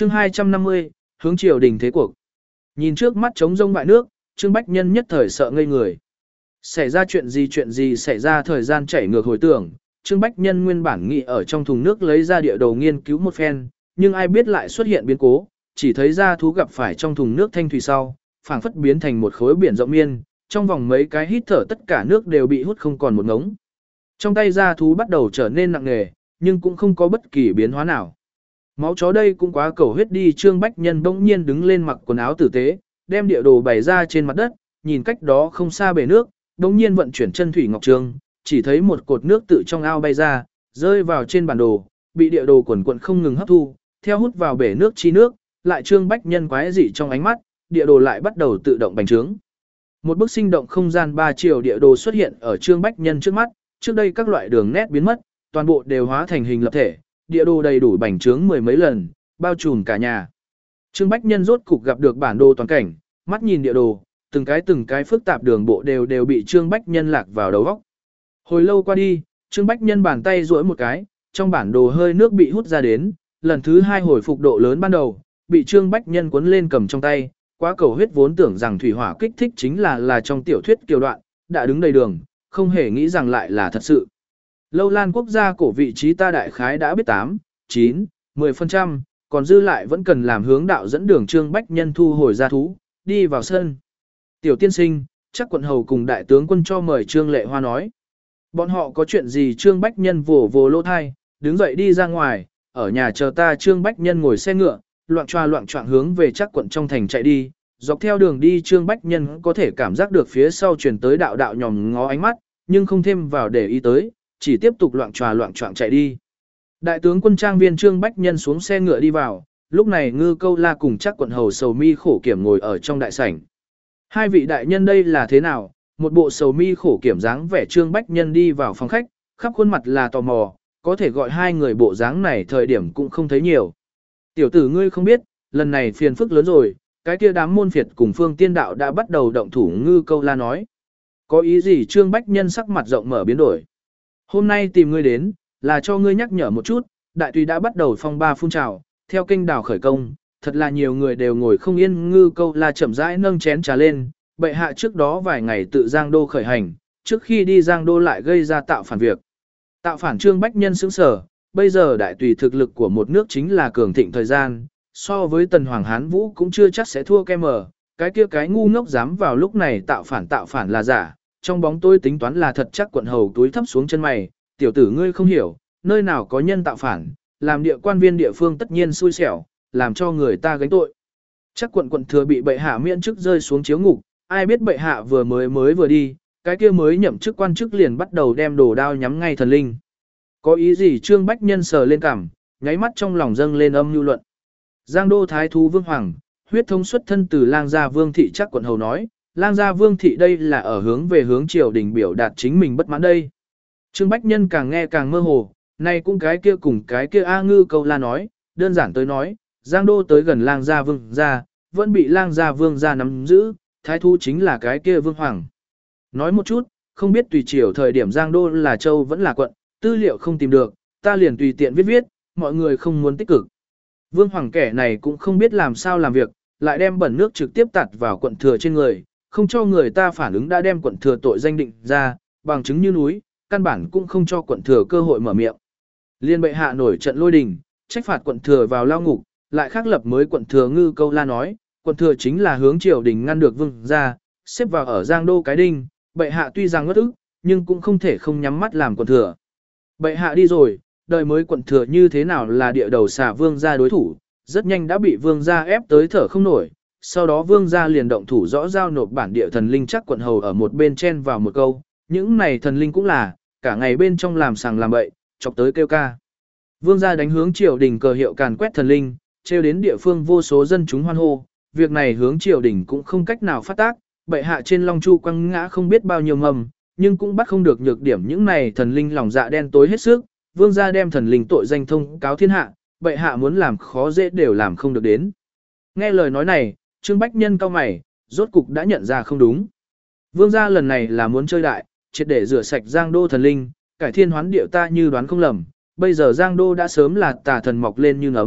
Chương 250, hướng triều đình thế cuộc. Nhìn trước mắt trống rông bại nước, Trương Bách Nhân nhất thời sợ ngây người. Xảy ra chuyện gì xảy ra, thời gian chảy ngược hồi tưởng, Trương Bách Nhân nguyên bản nghĩ ở trong thùng nước lấy ra địa đồ nghiên cứu một phen, nhưng ai biết lại xuất hiện biến cố, chỉ thấy ra thú gặp phải trong thùng nước thanh thủy sau, phảng phất biến thành một khối biển rộng miên, trong vòng mấy cái hít thở tất cả nước đều bị hút không còn một ngống. Trong tay ra thú bắt đầu trở nên nặng nề, nhưng cũng không có bất kỳ biến hóa nào. Máu chó đây cũng quá cầu huyết đi. Trương Bách Nhân bỗng nhiên đứng lên mặc quần áo tử tế, đem địa đồ bày ra trên mặt đất, nhìn cách đó không xa bể nước, bỗng nhiên vận chuyển chân thủy ngọc trường, chỉ thấy một cột nước tự trong ao bay ra, rơi vào trên bản đồ, bị địa đồ quần quần không ngừng hấp thu, theo hút vào bể nước chi nước, lại Trương Bách Nhân quái dị trong ánh mắt, địa đồ lại bắt đầu tự động bành trướng. Một bức sinh động không gian 3 chiều địa đồ xuất hiện ở Trương Bách Nhân trước mắt, trước đây các loại đường nét biến mất, toàn bộ đều hóa thành hình lập thể, địa đồ đầy đủ bành trướng mười mấy lần, bao trùm cả nhà. Trương Bách Nhân rốt cục gặp được bản đồ toàn cảnh, mắt nhìn địa đồ, từng cái phức tạp đường bộ đều bị Trương Bách Nhân lạc vào đầu óc. Hồi lâu qua đi, Trương Bách Nhân bàn tay duỗi một cái, trong bản đồ hơi nước bị hút ra đến, lần thứ 2 hồi phục độ lớn ban đầu, bị Trương Bách Nhân cuốn lên cầm trong tay, quá cầu huyết vốn tưởng rằng thủy hỏa kích thích chính là trong tiểu thuyết kiều đoạn, đã đứng đầy đường, không hề nghĩ rằng lại là thật sự. Lâu Lan quốc gia cổ vị trí ta đại khái đã biết 8, 9, 10%, còn dư lại vẫn cần làm hướng đạo dẫn đường. Trương Bách Nhân thu hồi ra thú, đi vào sân. Tiểu tiên sinh, chắc quận hầu cùng đại tướng quân cho mời. Trương Lệ Hoa nói. Bọn họ có chuyện gì? Trương Bách Nhân vồ lỗ thai, đứng dậy đi ra ngoài, ở nhà chờ ta. Trương Bách Nhân ngồi xe ngựa, loạn choạng hướng về chắc quận trong thành chạy đi. Dọc theo đường đi Trương Bách Nhân có thể cảm giác được phía sau truyền tới đạo nhòm ngó ánh mắt, nhưng không thêm vào để ý tới, chỉ tiếp tục loạn choạng chạy đi. Đại tướng quân trang viên. Trương Bách Nhân xuống xe ngựa đi vào, lúc này Ngư Câu La cùng chắc quận hầu Sầu Mi Khổ Kiểm ngồi ở trong đại sảnh. Hai vị đại nhân đây là thế nào? Một bộ Sầu Mi Khổ Kiểm dáng vẻ. Trương Bách Nhân đi vào phòng khách, khắp khuôn mặt là tò mò, có thể gọi hai người bộ dáng này thời điểm cũng không thấy nhiều. Tiểu tử ngươi không biết, lần này phiền phức lớn rồi, cái kia đám môn phiệt cùng Phương Tiên Đạo đã bắt đầu động thủ. Ngư Câu La nói. Có ý gì? Trương Bách Nhân sắc mặt rộng mở biến đổi. Hôm nay tìm ngươi đến, là cho ngươi nhắc nhở một chút, đại tùy đã bắt đầu phong ba phun trào, theo kênh đảo khởi công, thật là nhiều người đều ngồi không yên. Ngư Câu La chậm rãi nâng chén trà lên, bệ hạ trước đó vài ngày tự Giang Đô khởi hành, trước khi đi Giang Đô lại gây ra tạo phản việc. Tạo phản? Trương Bách Nhân sững sờ, bây giờ đại tùy thực lực của một nước chính là cường thịnh thời gian, so với Tần Hoàng Hán Vũ cũng chưa chắc sẽ thua kem mờ, cái kia cái ngu ngốc dám vào lúc này tạo phản là giả, trong bóng tôi tính toán là thật. Chắc quận hầu túi thấp xuống chân mày, tiểu tử ngươi không hiểu, nơi nào có nhân tạo phản, làm địa quan viên địa phương tất nhiên xui xẻo, làm cho người ta gánh tội. Chắc quận thừa bị bệ hạ miễn chức rơi xuống chiếu ngục, ai biết bệ hạ vừa vừa đi, cái kia mới nhậm chức quan chức liền bắt đầu đem đồ đao nhắm ngay thần linh. Có ý gì? Trương Bách Nhân sờ lên cằm, nháy mắt trong lòng dâng lên âm nhu luận. Giang Đô thái thú Vương Hoàng, huyết thống xuất thân từ Lang Gia Vương thị. Chắc quận hầu nói, Lang Gia Vương thị đây là ở hướng triều đình biểu đạt chính mình bất mãn đây. Trương Bách Nhân càng nghe càng mơ hồ, này cũng cái kia cùng cái kia. Ngư Câu La nói, đơn giản tới nói, Giang Đô tới gần Lang Gia Vương gia, vẫn bị Lang Gia Vương gia nắm giữ, thái thú chính là cái kia Vương Hoàng. Nói một chút, không biết tùy triều thời điểm Giang Đô là châu vẫn là quận, tư liệu không tìm được, ta liền tùy tiện viết, mọi người không muốn tích cực. Vương Hoàng kẻ này cũng không biết làm sao làm việc, lại đem bẩn nước trực tiếp tạt vào quận thừa trên người, không cho người ta phản ứng đã đem quận thừa tội danh định ra, bằng chứng như núi, căn bản cũng không cho quận thừa cơ hội mở miệng. Liên bệ hạ nổi trận lôi đình, trách phạt quận thừa vào lao ngục, lại khắc lập mới quận thừa. Ngư Câu La nói, quận thừa chính là hướng triều đình ngăn được vương gia, xếp vào ở Giang Đô cái đinh, bệ hạ tuy rằng ngất ức, nhưng cũng không thể không nhắm mắt làm quận thừa. Bệ hạ đi rồi, đời mới quận thừa như thế nào là địa đầu xà vương gia đối thủ, rất nhanh đã bị vương gia ép tới thở không nổi. Sau đó vương gia liền động thủ rõ giao nộp bản địa thần linh. Chắc quận hầu ở một bên chen vào một câu, những này thần linh cũng là, cả ngày bên trong làm sàng làm bậy, chọc tới kêu ca. Vương gia đánh hướng triều đình cờ hiệu càn quét thần linh, trêu đến địa phương vô số dân chúng hoan hô, việc này hướng triều đình cũng không cách nào phát tác, bệ hạ trên Long Chu quăng ngã không biết bao nhiêu mầm, nhưng cũng bắt không được nhược điểm những này thần linh lòng dạ đen tối hết sức, vương gia đem thần linh tội danh thông cáo thiên hạ, bệ hạ muốn làm khó dễ đều làm không được đến. Nghe lời nói này, Trương Bách Nhân cau mày, rốt cục đã nhận ra không đúng. Vương gia lần này là muốn chơi đại, triệt để rửa sạch Giang Đô thần linh, cải thiên hoán điệu ta như đoán không lầm, bây giờ Giang Đô đã sớm là tà thần mọc lên như nấm,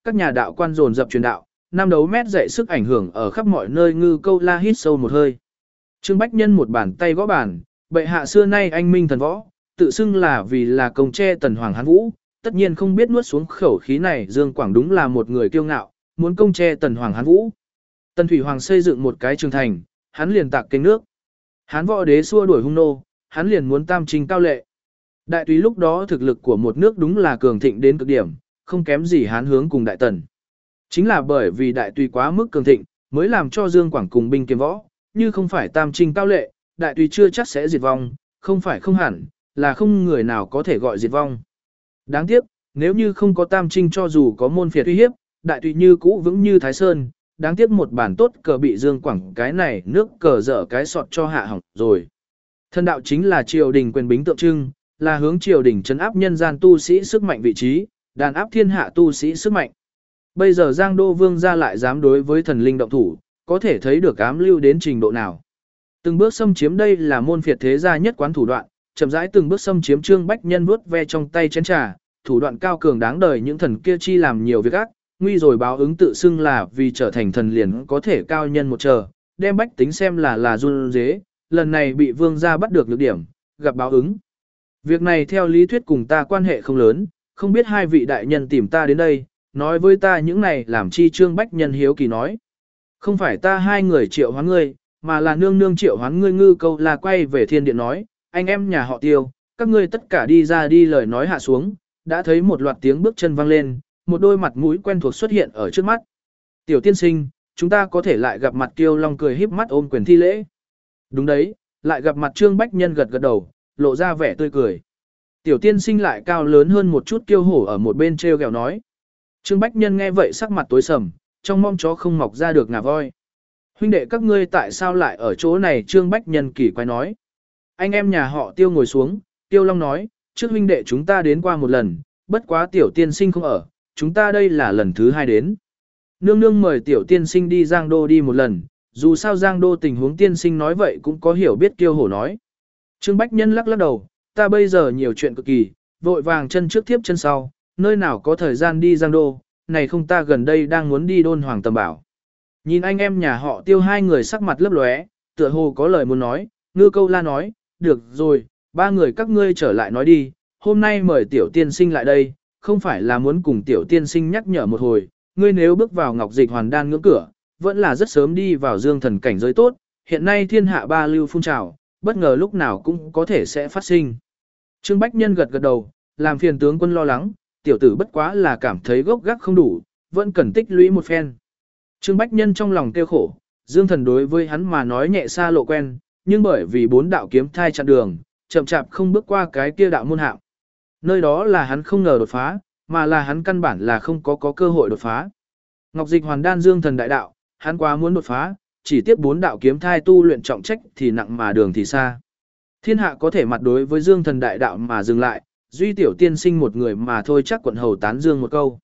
các nhà đạo quan dồn dập truyền đạo, năm đấu mét dậy sức ảnh hưởng ở khắp mọi nơi. Ngư Câu La hít sâu một hơi. Trương Bách Nhân một bàn tay gõ bàn, bệ hạ xưa nay anh minh thần võ, tự xưng là vì là công che tần hoàng Hán Vũ, tất nhiên không biết nuốt xuống khẩu khí này. Dương Quảng đúng là một người kiêu ngạo, muốn công che tần hoàng Hán Vũ. Tần Thủy Hoàng xây dựng một cái trường thành, hắn liền tạc kênh nước. Hán võ đế xua đuổi hung nô, hắn liền muốn tam trinh cao lệ. Đại túy lúc đó thực lực của một nước đúng là cường thịnh đến cực điểm, không kém gì Hán hướng cùng Đại Tần. Chính là bởi vì đại túy quá mức cường thịnh, mới làm cho Dương Quảng cùng binh kiếm võ, như không phải tam trinh cao lệ, đại túy chưa chắc sẽ diệt vong, không phải không hẳn, là không người nào có thể gọi diệt vong. Đáng tiếc, nếu như không có tam trinh cho dù có môn phiệt uy hiếp, đại túy như cũ vững như Thái Sơn, đáng tiếc một bản tốt cờ bị Dương Quảng cái này nước cờ dở cái sọt cho hạ hỏng rồi. Thân đạo chính là triều đình quyền bính tượng trưng, là hướng triều đình trấn áp nhân gian tu sĩ sức mạnh vị trí, đàn áp thiên hạ tu sĩ sức mạnh. Bây giờ Giang Đô Vương gia lại dám đối với thần linh động thủ, có thể thấy được ám lưu đến trình độ nào. Từng bước xâm chiếm đây là môn phiệt thế gia nhất quán thủ đoạn, chậm rãi từng bước xâm chiếm. Trương Bách Nhân vuốt ve trong tay chén trà, thủ đoạn cao cường đáng đời những thần kia chi làm nhiều việc ác, nguy rồi báo ứng tự xưng là vì trở thành thần liền có thể cao nhân một chờ, đem bách tính xem là run dế, lần này bị vương gia bắt được nhược điểm, gặp báo ứng. Việc này theo lý thuyết cùng ta quan hệ không lớn, không biết hai vị đại nhân tìm ta đến đây, nói với ta những này làm chi. Trương Bách Nhân hiếu kỳ nói. Không phải ta hai người triệu hoán ngươi, mà là nương nương triệu hoán ngươi. Ngư Câu La quay về thiên điện nói, anh em nhà họ Tiêu, các ngươi tất cả đi ra đi. Lời nói hạ xuống, đã thấy một loạt tiếng bước chân vang lên, một đôi mặt mũi quen thuộc xuất hiện ở trước mắt. Tiểu tiên sinh, chúng ta có thể lại gặp mặt. Kiêu Long cười híp mắt ôm quyền thi lễ. Đúng đấy, lại gặp mặt. Trương Bách Nhân gật gật đầu, lộ ra vẻ tươi cười. Tiểu tiên sinh lại cao lớn hơn một chút. Kiêu Hổ ở một bên treo gẹo nói. Trương Bách Nhân nghe vậy sắc mặt tối sầm, trong mong chó không mọc ra được ngà voi. Huynh đệ các ngươi tại sao lại ở chỗ này? Trương Bách Nhân kỳ quái nói. Anh em nhà họ Tiêu ngồi xuống, Tiêu Long nói, trước huynh đệ chúng ta đến qua một lần, bất quá tiểu tiên sinh không ở, chúng ta đây là lần thứ hai đến. Nương nương mời tiểu tiên sinh đi Giang Đô đi một lần, dù sao Giang Đô tình huống tiên sinh nói vậy cũng có hiểu biết. Kiêu Hổ nói. Trương Bách Nhân lắc lắc đầu, ta bây giờ nhiều chuyện cực kỳ, vội vàng chân trước tiếp chân sau, nơi nào có thời gian đi Giang Đô, này không ta gần đây đang muốn đi Đôn Hoàng Tầm Bảo. Nhìn anh em nhà họ Tiêu hai người sắc mặt lấp lóe, tựa hồ có lời muốn nói. Ngư Câu La nói, được rồi, ba người các ngươi trở lại nói đi, hôm nay mời tiểu tiên sinh lại đây, không phải là muốn cùng tiểu tiên sinh nhắc nhở một hồi, ngươi nếu bước vào Ngọc Dịch Hoàn Đan ngưỡng cửa, vẫn là rất sớm đi vào dương thần cảnh giới tốt, hiện nay thiên hạ ba lưu phun trào, bất ngờ lúc nào cũng có thể sẽ phát sinh. Trương Bách Nhân gật gật đầu, làm phiền tướng quân lo lắng, tiểu tử bất quá là cảm thấy gốc gác không đủ, vẫn cần tích lũy một phen. Trương Bách Nhân trong lòng kêu khổ, dương thần đối với hắn mà nói nhẹ xa lộ quen, nhưng bởi vì bốn đạo kiếm thai chặn đường, chậm chạp không bước qua cái kia đạo môn hạng. Nơi đó là hắn không ngờ đột phá, mà là hắn căn bản là không có cơ hội đột phá. Ngọc Dịch Hoàn Đan dương thần đại đạo, hắn quá muốn đột phá, chỉ tiếp bốn đạo kiếm thai tu luyện trọng trách thì nặng mà đường thì xa. Thiên hạ có thể mặt đối với dương thần đại đạo mà dừng lại, duy tiểu tiên sinh một người mà thôi chắc quận hầu tán dương một câu.